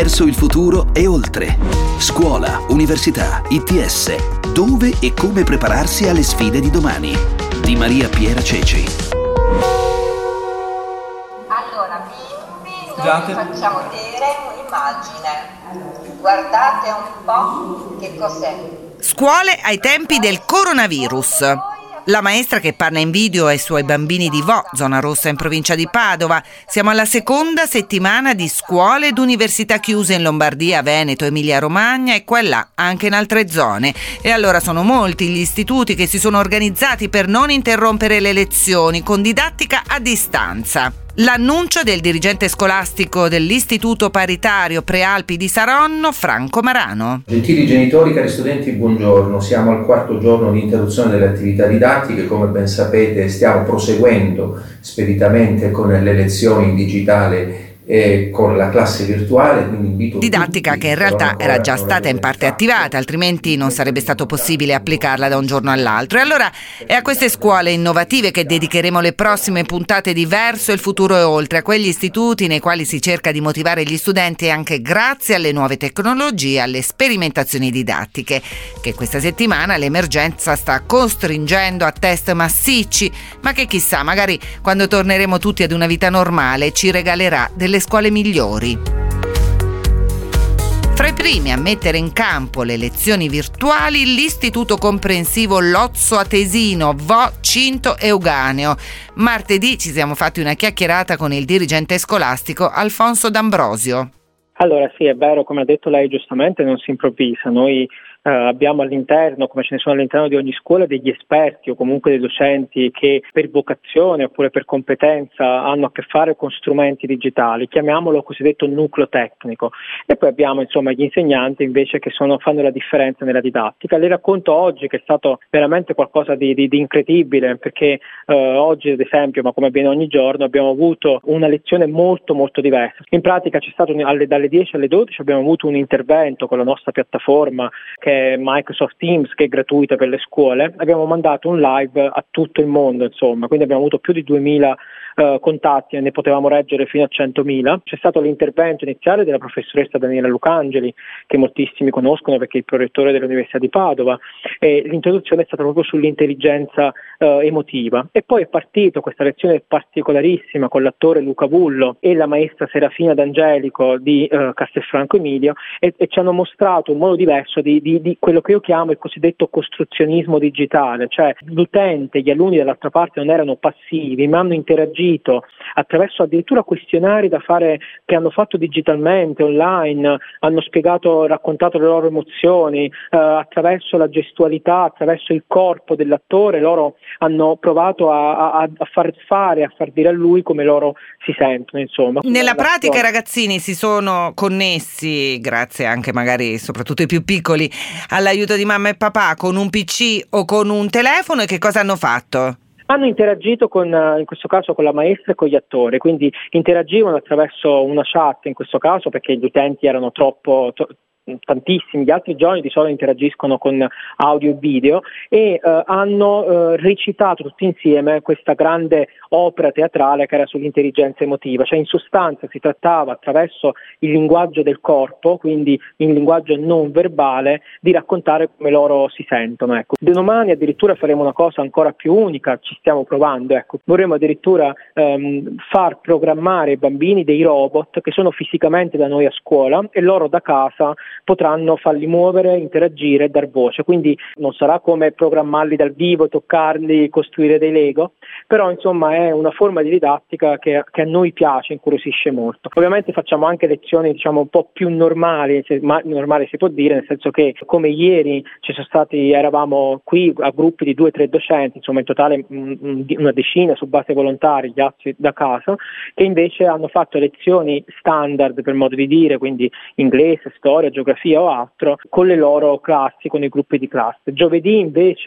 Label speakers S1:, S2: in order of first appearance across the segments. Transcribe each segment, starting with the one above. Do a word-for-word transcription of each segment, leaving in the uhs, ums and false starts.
S1: verso il futuro e oltre. Scuola, università, I T S. Dove e come prepararsi alle sfide di domani. Di Maria Piera Ceci.
S2: Allora, bimbi, noi vi facciamo vedere un'immagine. Guardate un po' che cos'è.
S3: Scuole ai tempi del coronavirus. La maestra che parla in video ai suoi bambini di Vo, zona rossa in provincia di Padova. Siamo alla seconda settimana di scuole ed università chiuse in Lombardia, Veneto, Emilia Romagna e qua e là anche in altre zone. E allora sono molti gli istituti che si sono organizzati per non interrompere le lezioni con didattica a distanza. L'annuncio del dirigente scolastico dell'Istituto Paritario Prealpi di Saronno, Franco Marano.
S4: Gentili genitori, cari studenti, buongiorno. Siamo al quarto giorno di interruzione delle attività didattiche. Come ben sapete stiamo proseguendo speditamente con le lezioni in digitale e con la classe virtuale, quindi invito
S3: didattica che in realtà era già stata in parte attivata, altrimenti non sarebbe stato possibile applicarla da un giorno all'altro. E allora è a queste scuole innovative che dedicheremo le prossime puntate di Verso il futuro e oltre, a quegli istituti nei quali si cerca di motivare gli studenti anche grazie alle nuove tecnologie, alle sperimentazioni didattiche, che questa settimana l'emergenza sta costringendo a test massicci, ma che chissà, magari quando torneremo tutti ad una vita normale ci regalerà delle scuole migliori. Fra i primi a mettere in campo le lezioni virtuali l'Istituto Comprensivo Lozzo Atesino, Vo, Cinto Euganeo. Martedì ci siamo fatti una chiacchierata con il dirigente scolastico Alfonso D'Ambrosio.
S5: Allora sì, è vero, come ha detto lei giustamente, non si improvvisa. Noi Uh, abbiamo all'interno, come ce ne sono all'interno di ogni scuola, degli esperti o comunque dei docenti che per vocazione oppure per competenza hanno a che fare con strumenti digitali, chiamiamolo cosiddetto nucleo tecnico, e poi abbiamo insomma gli insegnanti invece che sono, fanno la differenza nella didattica. Le racconto oggi che è stato veramente qualcosa di, di, di incredibile, perché uh, oggi ad esempio, ma come avviene ogni giorno, abbiamo avuto una lezione molto molto diversa. In pratica c'è stato alle, dalle dieci alle dodici abbiamo avuto un intervento con la nostra piattaforma che Microsoft Teams, che è gratuita per le scuole. Abbiamo mandato un live a tutto il mondo, insomma, quindi abbiamo avuto più di duemila uh, contatti e ne potevamo reggere fino a centomila. C'è stato l'intervento iniziale della professoressa Daniela Lucangeli, che moltissimi conoscono perché è il prorettore dell'Università di Padova, e l'introduzione è stata proprio sull'intelligenza uh, emotiva. E poi è partito questa lezione particolarissima con l'attore Luca Vullo e la maestra Serafina D'Angelico di uh, Castelfranco Emilio, e, e ci hanno mostrato un modo diverso di, di di quello che io chiamo il cosiddetto costruzionismo digitale, cioè l'utente, gli alunni dall'altra parte non erano passivi, ma hanno interagito attraverso addirittura questionari da fare, che hanno fatto digitalmente, online, hanno spiegato, raccontato le loro emozioni, eh, attraverso la gestualità, attraverso il corpo dell'attore, loro hanno provato a, a, a far fare, a far dire a lui come loro si sentono, insomma.
S3: Nella pratica i ragazzini si sono connessi, grazie anche magari soprattutto i più piccoli, all'aiuto di mamma e papà con un P C o con un telefono, e che cosa hanno fatto?
S5: Hanno interagito con, in questo caso con la maestra e con gli attori, quindi interagivano attraverso una chat in questo caso perché gli utenti erano troppo... To- tantissimi. Gli altri giorni di solito interagiscono con audio e video e eh, hanno eh, recitato tutti insieme questa grande opera teatrale che era sull'intelligenza emotiva, cioè in sostanza si trattava attraverso il linguaggio del corpo, quindi in linguaggio non verbale, di raccontare come loro si sentono. Ecco. Domani addirittura faremo una cosa ancora più unica, ci stiamo provando, ecco. Vorremmo addirittura ehm, far programmare ai bambini dei robot che sono fisicamente da noi a scuola e loro da casa potranno farli muovere, interagire e dar voce, quindi non sarà come programmarli dal vivo, toccarli, costruire dei Lego, però insomma è una forma di didattica che, che a noi piace, incuriosisce molto. Ovviamente facciamo anche lezioni diciamo un po' più normali, se, ma normali si può dire, nel senso che come ieri ci sono stati, eravamo qui a gruppi di due o tre docenti, insomma in totale mh, una decina su base volontaria, gli altri da casa, che invece hanno fatto lezioni standard per modo di dire, quindi inglese, storia, geografia o altro, con le loro classi, con i gruppi di classe. Giovedì invece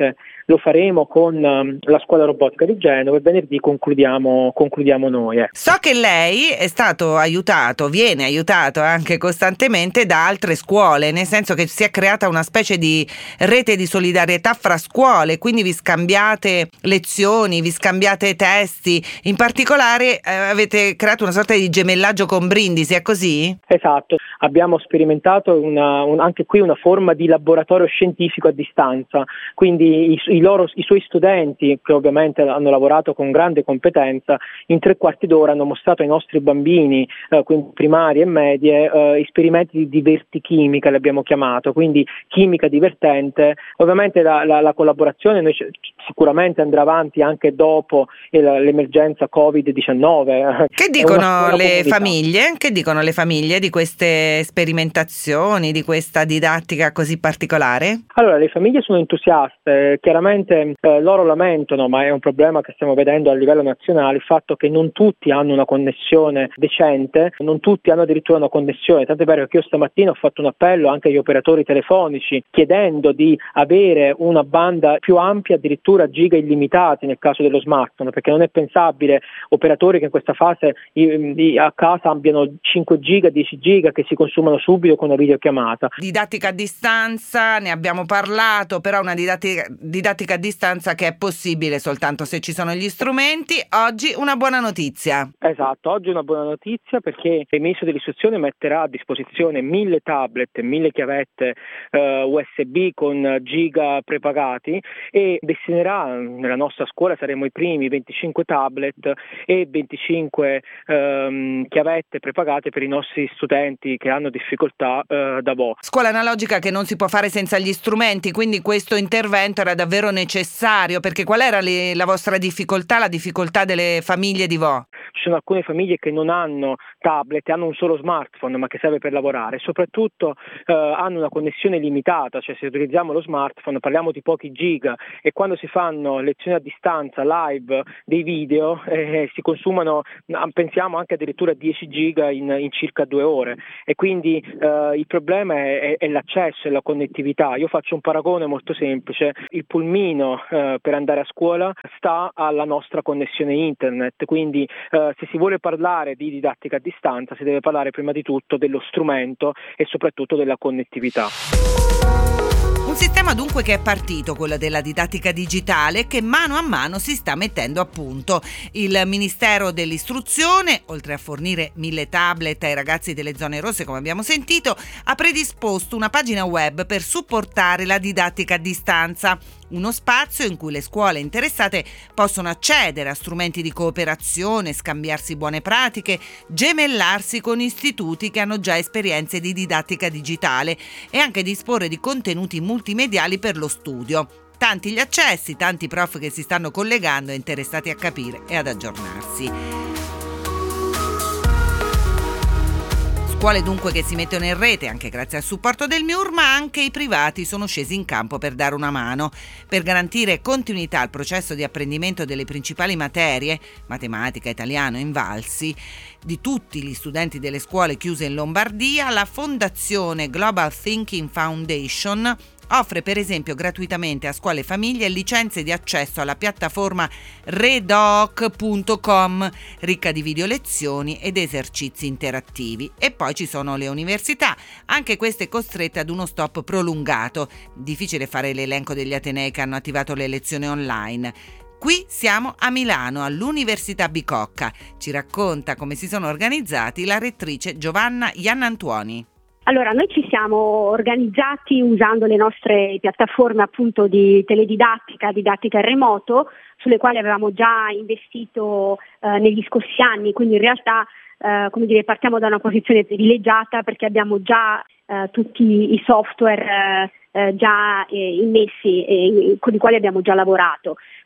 S5: lo faremo con um, la scuola robotica di Genova e venerdì concludiamo, concludiamo noi. Eh.
S3: So che lei è stato aiutato, viene aiutato anche costantemente da altre scuole, nel senso che si è creata una specie di rete di solidarietà fra scuole, quindi vi scambiate lezioni, vi scambiate testi, in particolare eh, avete creato una sorta di gemellaggio con Brindisi, è così?
S5: Esatto, abbiamo sperimentato una, un, anche qui una forma di laboratorio scientifico a distanza, quindi i, i, loro, i suoi studenti, che ovviamente hanno lavorato con grande competenza, in tre quarti d'ora hanno mostrato ai nostri bambini, eh, quindi primarie e medie, eh, esperimenti di divertichimica, li abbiamo chiamato, quindi chimica divertente. Ovviamente la, la, la collaborazione noi c- sicuramente andrà avanti anche dopo il, l'emergenza covid diciannove.
S3: Che dicono le famiglie? Che dicono le famiglie di queste sperimentazioni, di questa didattica così particolare?
S5: Allora, le famiglie sono entusiaste, chiaramente eh, loro lamentano, ma è un problema che stiamo vedendo a livello nazionale, il fatto che non tutti hanno una connessione decente, non tutti hanno addirittura una connessione, tanto è vero che io stamattina ho fatto un appello anche agli operatori telefonici chiedendo di avere una banda più ampia, addirittura giga illimitati nel caso dello smartphone, perché non è pensabile operatori che in questa fase i, i, a casa abbiano cinque giga, dieci giga che si consumano subito con una videochiamata.
S3: Didattica a distanza, ne abbiamo parlato, però una didattica, didattica a distanza che è possibile soltanto se ci sono gli strumenti. Oggi una buona notizia.
S5: Esatto, oggi una buona notizia perché il Ministro dell'Istruzione metterà a disposizione mille tablet, mille chiavette eh, U S B con giga prepagati e destinerà, nella nostra scuola saremo i primi, venticinque tablet e venticinque ehm, chiavette prepagate per i nostri studenti che hanno difficoltà eh, da Vo.
S3: Scuola analogica che non si può fare senza gli strumenti, quindi questo intervento era davvero necessario, perché qual era le, la vostra difficoltà, la difficoltà delle famiglie di Vo?
S5: Ci sono alcune famiglie che non hanno tablet, hanno un solo smartphone ma che serve per lavorare, soprattutto eh, hanno una connessione limitata, cioè se utilizziamo lo smartphone parliamo di pochi giga e quando si fanno lezioni a distanza live dei video eh, si consumano, pensiamo anche addirittura dieci giga in, in circa due ore e quindi eh, il problema è, è, è l'accesso e la connettività. Io faccio un paragone molto semplice, il pulmino eh, per andare a scuola sta alla nostra connessione internet, quindi eh, se si vuole parlare di didattica a distanza si deve parlare prima di tutto dello strumento e soprattutto della connettività.
S3: Un sistema dunque che è partito, quello della didattica digitale, che mano a mano si sta mettendo a punto. Il Ministero dell'Istruzione, oltre a fornire mille tablet ai ragazzi delle zone rosse, come abbiamo sentito, ha predisposto una pagina web per supportare la didattica a distanza. Uno spazio in cui le scuole interessate possono accedere a strumenti di cooperazione, scambiarsi buone pratiche, gemellarsi con istituti che hanno già esperienze di didattica digitale e anche disporre di contenuti multimediali per lo studio. Tanti gli accessi, tanti prof che si stanno collegando e interessati a capire e ad aggiornarsi. Scuole dunque che si mettono in rete anche grazie al supporto del M I U R, ma anche i privati sono scesi in campo per dare una mano. Per garantire continuità al processo di apprendimento delle principali materie, matematica, italiano e invalsi, di tutti gli studenti delle scuole chiuse in Lombardia, la Fondazione Global Thinking Foundation offre per esempio gratuitamente a scuole e famiglie licenze di accesso alla piattaforma redoc punto com, ricca di video lezioni ed esercizi interattivi. E poi ci sono le università, anche queste costrette ad uno stop prolungato. Difficile fare l'elenco degli atenei che hanno attivato le lezioni online. Qui siamo a Milano, all'Università Bicocca. Ci racconta come si sono organizzati la rettrice Giovanna Iannantuoni.
S6: Allora, noi ci siamo organizzati usando le nostre piattaforme appunto di teledidattica, didattica in remoto, sulle quali avevamo già investito eh, negli scorsi anni, quindi in realtà eh, come dire, partiamo da una posizione privilegiata perché abbiamo già eh, tutti i software eh, eh, già eh, immessi e con i quali abbiamo già lavorato.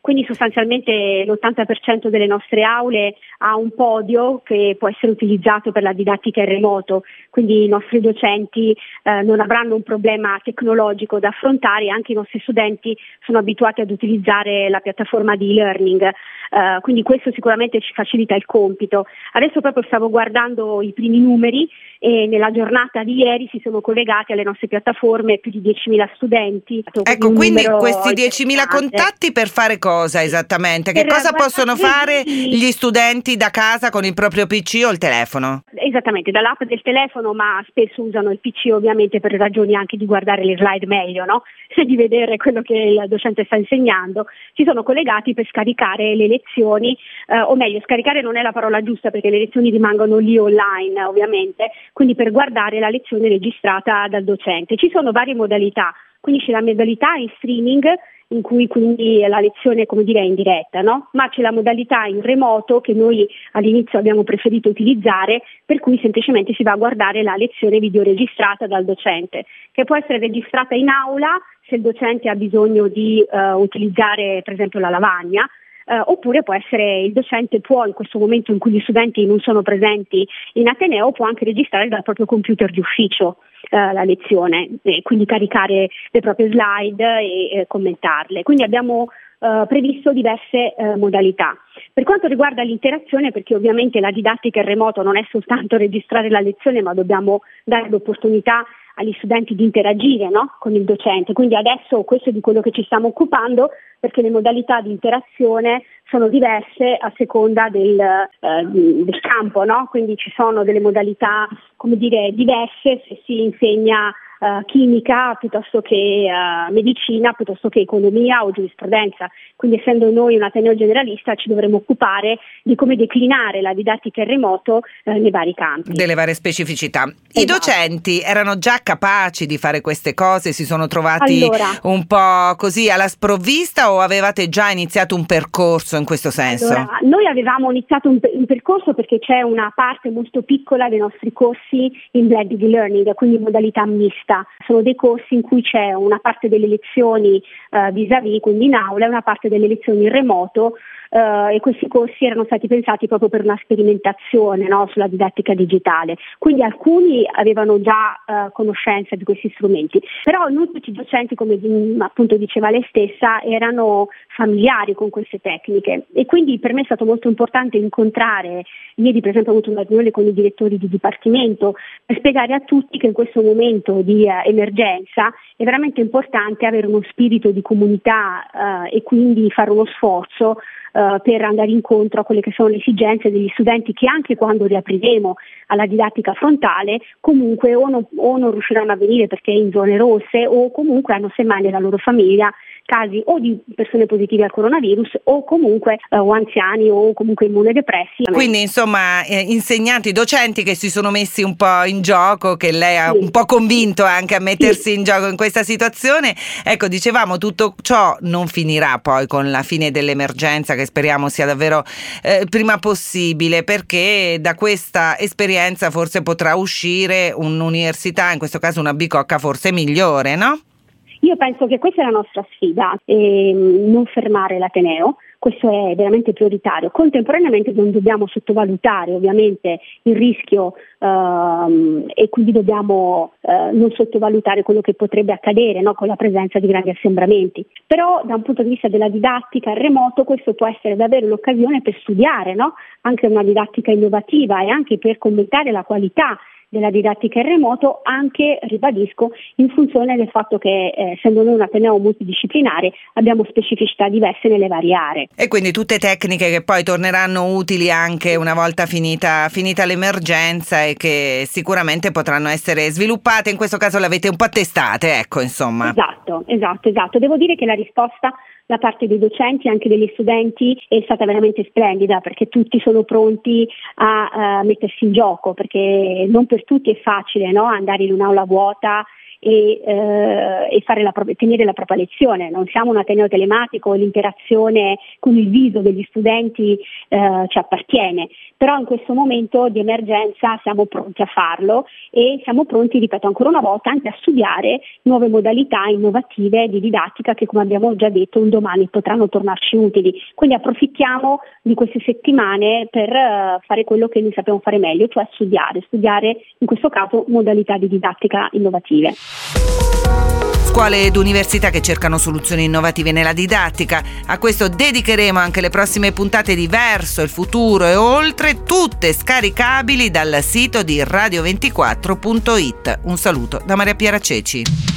S6: quindi sostanzialmente l'ottanta per cento delle nostre aule ha un podio che può essere utilizzato per la didattica in remoto, quindi i nostri docenti eh, non avranno un problema tecnologico da affrontare, anche i nostri studenti sono abituati ad utilizzare la piattaforma di e-learning, eh, quindi questo sicuramente ci facilita il compito. Adesso proprio stavo guardando i primi numeri e nella giornata di ieri si sono collegati alle nostre piattaforme più di diecimila studenti.
S3: Ecco, quindi questi diecimila contatti per fare cosa esattamente? Che
S6: Per
S3: cosa possono fare
S6: i-
S3: gli studenti da casa con il proprio P C o il telefono?
S6: Esattamente, dall'app del telefono, ma spesso usano il P C ovviamente per ragioni anche di guardare le slide meglio, no? Di vedere quello che il docente sta insegnando. Si sono collegati per scaricare le lezioni, eh, o meglio, scaricare non è la parola giusta perché le lezioni rimangono lì online ovviamente, quindi per guardare la lezione registrata dal docente. Ci sono varie modalità, quindi c'è la modalità in streaming, in cui quindi la lezione, come dire, è in diretta, no? Ma c'è la modalità in remoto che noi all'inizio abbiamo preferito utilizzare, per cui semplicemente si va a guardare la lezione videoregistrata dal docente, che può essere registrata in aula se il docente ha bisogno di uh, utilizzare per esempio la lavagna, Uh, oppure può essere, il docente può, in questo momento in cui gli studenti non sono presenti in Ateneo, può anche registrare dal proprio computer di ufficio uh, la lezione e quindi caricare le proprie slide e, e commentarle. Quindi abbiamo uh, previsto diverse uh, modalità. Per quanto riguarda l'interazione, perché ovviamente la didattica in remoto non è soltanto registrare la lezione, ma dobbiamo dare l'opportunità agli studenti di interagire, no? Con il docente, quindi adesso questo è di quello che ci stiamo occupando, perché le modalità di interazione sono diverse a seconda del, eh, del campo, no? Quindi ci sono delle modalità, come dire, diverse se si insegna uh, chimica piuttosto che uh, medicina, piuttosto che economia o giurisprudenza. Quindi essendo noi un ateneo generalista ci dovremo occupare di come declinare la didattica in remoto eh, nei vari campi.
S3: Delle varie specificità. I
S6: Esatto.
S3: docenti erano già capaci di fare queste cose? Si sono trovati
S6: Allora,
S3: un po' così alla sprovvista o avevate già iniziato un percorso in questo senso?
S6: Allora, noi avevamo iniziato un, un percorso perché c'è una parte molto piccola dei nostri corsi in blended learning, quindi in modalità mista. Sono dei corsi in cui c'è una parte delle lezioni uh, vis-à-vis, quindi in aula, e una parte delle lezioni in remoto, uh, e questi corsi erano stati pensati proprio per una sperimentazione, no, sulla didattica digitale. Quindi alcuni avevano già uh, conoscenza di questi strumenti, però non tutti i docenti, come di, appunto diceva lei stessa, erano familiari con queste tecniche, e quindi per me è stato molto importante incontrare, ieri per esempio ho avuto una riunione con i direttori di dipartimento per spiegare a tutti che in questo momento di uh, emergenza è veramente importante avere uno spirito di comunità uh, e quindi fare uno sforzo Uh, per andare incontro a quelle che sono le esigenze degli studenti, che anche quando riapriremo alla didattica frontale comunque o non, o non riusciranno a venire perché in zone rosse, o comunque hanno semmai nella loro famiglia casi o di persone positive al coronavirus o comunque uh, o anziani o comunque immunodepressi.
S3: Quindi insomma eh, insegnanti, docenti che si sono messi un po' in gioco, che lei ha
S6: Sì.
S3: un po' convinto anche a mettersi
S6: Sì.
S3: in gioco in questa situazione. Ecco, dicevamo, tutto ciò non finirà poi con la fine dell'emergenza, che speriamo sia davvero eh, prima possibile, perché da questa esperienza forse potrà uscire un'università, in questo caso una bicocca forse migliore, no?
S6: Io penso che questa è la nostra sfida, ehm, non fermare l'Ateneo, questo è veramente prioritario. Contemporaneamente non dobbiamo sottovalutare ovviamente il rischio ehm, e quindi dobbiamo eh, non sottovalutare quello che potrebbe accadere, no, con la presenza di grandi assembramenti. Però da un punto di vista della didattica in remoto questo può essere davvero l'occasione per studiare, no, anche una didattica innovativa e anche per commentare la qualità della didattica in remoto, anche, ribadisco, in funzione del fatto che eh, essendo noi un ateneo multidisciplinare abbiamo specificità diverse nelle varie aree.
S3: E quindi tutte tecniche che poi torneranno utili anche una volta finita, finita l'emergenza, e che sicuramente potranno essere sviluppate, in questo caso le avete un po' testate, ecco, insomma.
S6: Esatto, esatto, esatto. Devo dire che la risposta da parte dei docenti e anche degli studenti è stata veramente splendida, perché tutti sono pronti a uh, mettersi in gioco, perché non per tutti è facile, no, andare in un'aula vuota e, eh, e fare la propria, tenere la propria lezione. Non siamo un ateneo telematico, l'interazione con il viso degli studenti eh, ci appartiene, però in questo momento di emergenza siamo pronti a farlo e siamo pronti, ripeto ancora una volta, anche a studiare nuove modalità innovative di didattica che, come abbiamo già detto, un domani potranno tornarci utili. Quindi approfittiamo di queste settimane per uh, fare quello che noi sappiamo fare meglio, cioè studiare, studiare in questo caso modalità di didattica innovative.
S3: Scuole ed università che cercano soluzioni innovative nella didattica. A questo dedicheremo anche le prossime puntate di Verso il futuro e oltre, tutte scaricabili dal sito di radio ventiquattro punto it. Un saluto da Maria Piera Ceci.